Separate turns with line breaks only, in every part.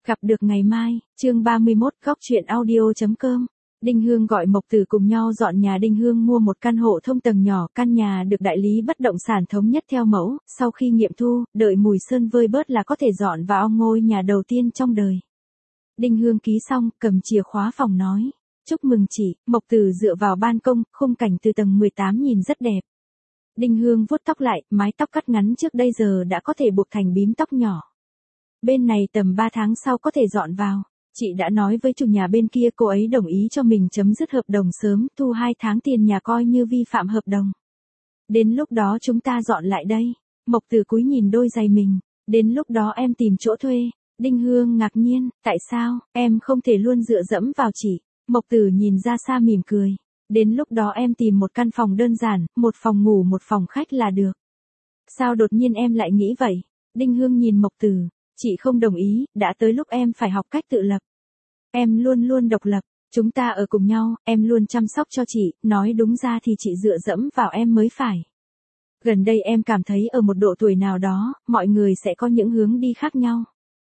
Gặp được ngày mai, chương 31, góc chuyện audio.com. Đinh Hương gọi Mộc Tử cùng nhau dọn nhà. Đinh Hương mua một căn hộ thông tầng nhỏ, căn nhà được đại lý bất động sản thống nhất theo mẫu, sau khi nghiệm thu, đợi mùi sơn vơi bớt là có thể dọn vào ngôi nhà đầu tiên trong đời. Đinh Hương ký xong, cầm chìa khóa phòng nói, chúc mừng chị. Mộc Tử dựa vào ban công, khung cảnh từ tầng 18 nhìn rất đẹp. Đinh Hương vuốt tóc lại, mái tóc cắt ngắn trước đây giờ đã có thể buộc thành bím tóc nhỏ. Bên này tầm 3 tháng sau có thể dọn vào. Chị đã nói với chủ nhà bên kia, cô ấy đồng ý cho mình chấm dứt hợp đồng sớm, thu 2 tháng tiền nhà coi như vi phạm hợp đồng. Đến lúc đó chúng ta dọn lại đây. Mộc Tử cúi nhìn đôi giày mình. Đến lúc đó em tìm chỗ thuê. Đinh Hương ngạc nhiên, tại sao, em không thể luôn dựa dẫm vào chị. Mộc Tử nhìn ra xa mỉm cười. Đến lúc đó em tìm một căn phòng đơn giản, một phòng ngủ một phòng khách là được. Sao đột nhiên em lại nghĩ vậy? Đinh Hương nhìn Mộc Tử. Chị không đồng ý, đã tới lúc em phải học cách tự lập. Em luôn luôn độc lập, chúng ta ở cùng nhau, em luôn chăm sóc cho chị, nói đúng ra thì chị dựa dẫm vào em mới phải. Gần đây em cảm thấy ở một độ tuổi nào đó, mọi người sẽ có những hướng đi khác nhau.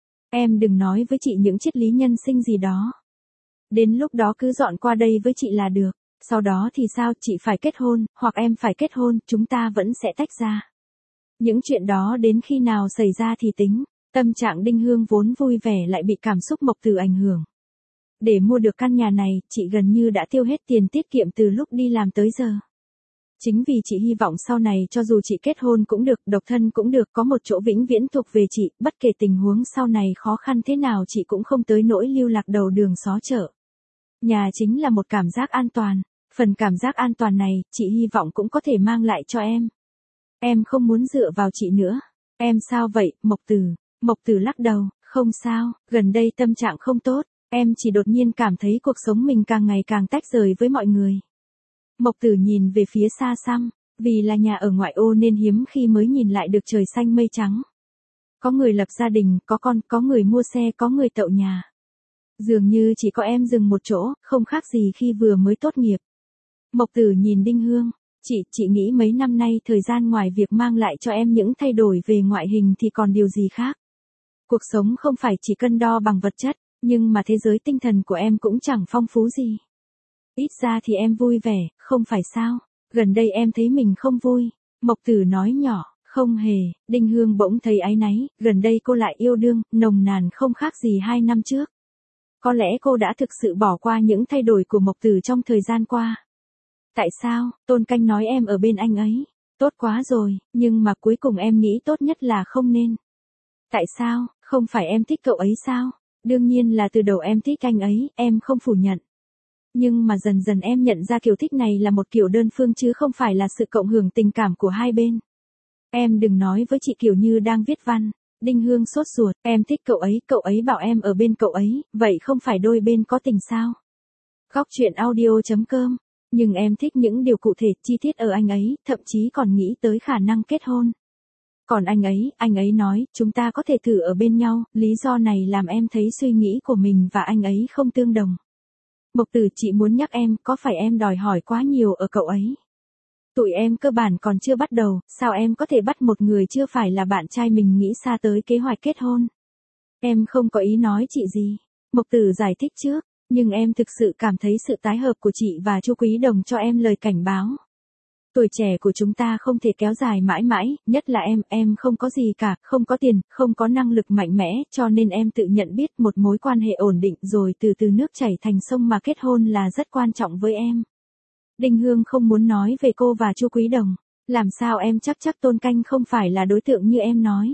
Em đừng nói với chị những triết lý nhân sinh gì đó. Đến lúc đó cứ dọn qua đây với chị là được, sau đó thì sao, chị phải kết hôn, hoặc em phải kết hôn, chúng ta vẫn sẽ tách ra. Những chuyện đó đến khi nào xảy ra thì tính. Tâm trạng Đinh Hương vốn vui vẻ lại bị cảm xúc Mộc Tử ảnh hưởng. Để mua được căn nhà này, chị gần như đã tiêu hết tiền tiết kiệm từ lúc đi làm tới giờ. Chính vì chị hy vọng sau này cho dù chị kết hôn cũng được, độc thân cũng được, có một chỗ vĩnh viễn thuộc về chị, bất kể tình huống sau này khó khăn thế nào chị cũng không tới nỗi lưu lạc đầu đường xó chợ. Nhà chính là một cảm giác an toàn, phần cảm giác an toàn này, chị hy vọng cũng có thể mang lại cho em. Em không muốn dựa vào chị nữa. Em sao vậy, Mộc Tử? Mộc Tử lắc đầu, không sao, gần đây tâm trạng không tốt, em chỉ đột nhiên cảm thấy cuộc sống mình càng ngày càng tách rời với mọi người. Mộc Tử nhìn về phía xa xăm, vì là nhà ở ngoại ô nên hiếm khi mới nhìn lại được trời xanh mây trắng. Có người lập gia đình, có con, có người mua xe, có người tậu nhà. Dường như chỉ có em dừng một chỗ, không khác gì khi vừa mới tốt nghiệp. Mộc Tử nhìn Đinh Hương, chị nghĩ mấy năm nay thời gian ngoài việc mang lại cho em những thay đổi về ngoại hình thì còn điều gì khác. Cuộc sống không phải chỉ cân đo bằng vật chất, nhưng mà thế giới tinh thần của em cũng chẳng phong phú gì. Ít ra thì em vui vẻ, không phải sao? Gần đây em thấy mình không vui. Mộc Tử nói nhỏ, không hề. Đinh Hương bỗng thấy áy náy, gần đây cô lại yêu đương, nồng nàn không khác gì 2 năm trước. Có lẽ cô đã thực sự bỏ qua những thay đổi của Mộc Tử trong thời gian qua. Tại sao, Tôn Canh nói em ở bên anh ấy. Tốt quá rồi, nhưng mà cuối cùng em nghĩ tốt nhất là không nên. Tại sao, không phải em thích cậu ấy sao? Đương nhiên là từ đầu em thích anh ấy, em không phủ nhận. Nhưng mà dần dần em nhận ra kiểu thích này là một kiểu đơn phương chứ không phải là sự cộng hưởng tình cảm của hai bên. Em đừng nói với chị kiểu như đang viết văn. Đinh Hương sốt ruột, em thích cậu ấy bảo em ở bên cậu ấy, vậy không phải đôi bên có tình sao? Góc chuyện audio.com. Nhưng em thích những điều cụ thể, chi tiết ở anh ấy, thậm chí còn nghĩ tới khả năng kết hôn. Còn anh ấy nói, chúng ta có thể thử ở bên nhau, lý do này làm em thấy suy nghĩ của mình và anh ấy không tương đồng. Mộc Tử, chị muốn nhắc em, có phải em đòi hỏi quá nhiều ở cậu ấy? Tụi em cơ bản còn chưa bắt đầu, sao em có thể bắt một người chưa phải là bạn trai mình nghĩ xa tới kế hoạch kết hôn? Em không có ý nói chị gì. Mộc Tử giải thích trước, nhưng em thực sự cảm thấy sự tái hợp của chị và Chu Quý Đồng cho em lời cảnh báo. Tuổi trẻ của chúng ta không thể kéo dài mãi mãi, nhất là em không có gì cả, không có tiền, không có năng lực mạnh mẽ, cho nên em tự nhận biết một mối quan hệ ổn định rồi từ từ nước chảy thành sông mà kết hôn là rất quan trọng với em. Đinh Hương không muốn nói về cô và Chu Quý Đồng, làm sao em chắc Tôn Canh không phải là đối tượng như em nói.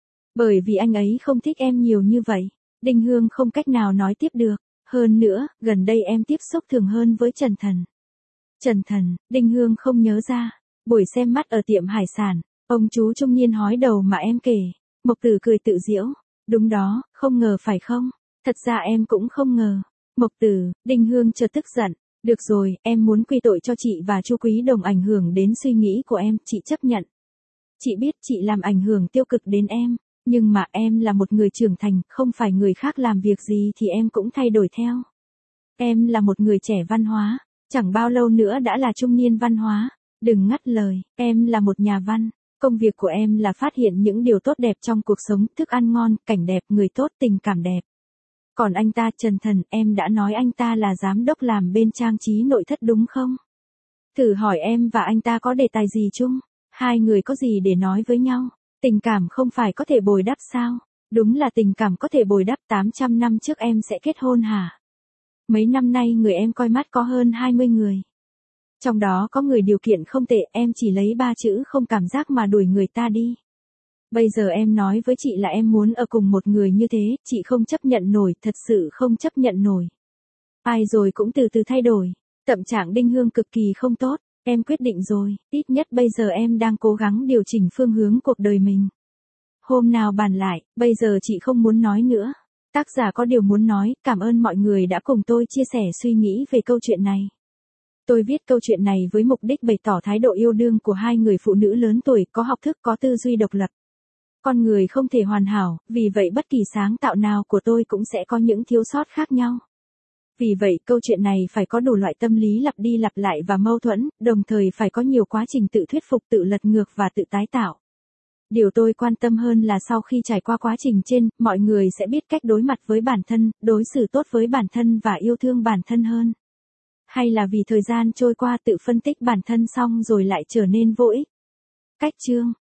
Bởi vì anh ấy không thích em nhiều như vậy, Đinh Hương không cách nào nói tiếp được, hơn nữa, gần đây em tiếp xúc thường hơn với Trần Thần. Trần Thần, Đinh Hương không nhớ ra. Buổi xem mắt ở tiệm hải sản, ông chú trung niên hói đầu mà em kể. Mộc Tử cười tự giễu. Đúng đó, không ngờ phải không? Thật ra em cũng không ngờ. Mộc Tử, Đinh Hương chợt tức giận. Được rồi, em muốn quy tội cho chị và Chu Quý Đồng ảnh hưởng đến suy nghĩ của em, chị chấp nhận. Chị biết chị làm ảnh hưởng tiêu cực đến em, nhưng mà em là một người trưởng thành, không phải người khác làm việc gì thì em cũng thay đổi theo. Em là một người trẻ văn hóa. Chẳng bao lâu nữa đã là trung niên văn hóa. Đừng ngắt lời, em là một nhà văn. Công việc của em là phát hiện những điều tốt đẹp trong cuộc sống, thức ăn ngon, cảnh đẹp, người tốt, tình cảm đẹp. Còn anh ta Trần Thần, em đã nói anh ta là giám đốc làm bên trang trí nội thất đúng không? Thử hỏi em và anh ta có đề tài gì chung? Hai người có gì để nói với nhau? Tình cảm không phải có thể bồi đắp sao? Đúng là tình cảm có thể bồi đắp. 800 năm trước em sẽ kết hôn hả? Mấy năm nay người em coi mắt có hơn 20 người. Trong đó có người điều kiện không tệ, em chỉ lấy 3 chữ không cảm giác mà đuổi người ta đi. Bây giờ em nói với chị là em muốn ở cùng một người như thế, chị không chấp nhận nổi, thật sự không chấp nhận nổi. Ai rồi cũng từ từ thay đổi. Tâm trạng Đinh Hương cực kỳ không tốt. Em quyết định rồi, ít nhất bây giờ em đang cố gắng điều chỉnh phương hướng cuộc đời mình. Hôm nào bàn lại, bây giờ chị không muốn nói nữa. Tác giả có điều muốn nói, cảm ơn mọi người đã cùng tôi chia sẻ suy nghĩ về câu chuyện này. Tôi viết câu chuyện này với mục đích bày tỏ thái độ yêu đương của hai người phụ nữ lớn tuổi, có học thức, có tư duy độc lập. Con người không thể hoàn hảo, vì vậy bất kỳ sáng tạo nào của tôi cũng sẽ có những thiếu sót khác nhau. Vì vậy câu chuyện này phải có đủ loại tâm lý lặp đi lặp lại và mâu thuẫn, đồng thời phải có nhiều quá trình tự thuyết phục, tự lật ngược và tự tái tạo. Điều tôi quan tâm hơn là sau khi trải qua quá trình trên, mọi người sẽ biết cách đối mặt với bản thân, đối xử tốt với bản thân và yêu thương bản thân hơn. Hay là vì thời gian trôi qua tự phân tích bản thân xong rồi lại trở nên vô ích. Cách chương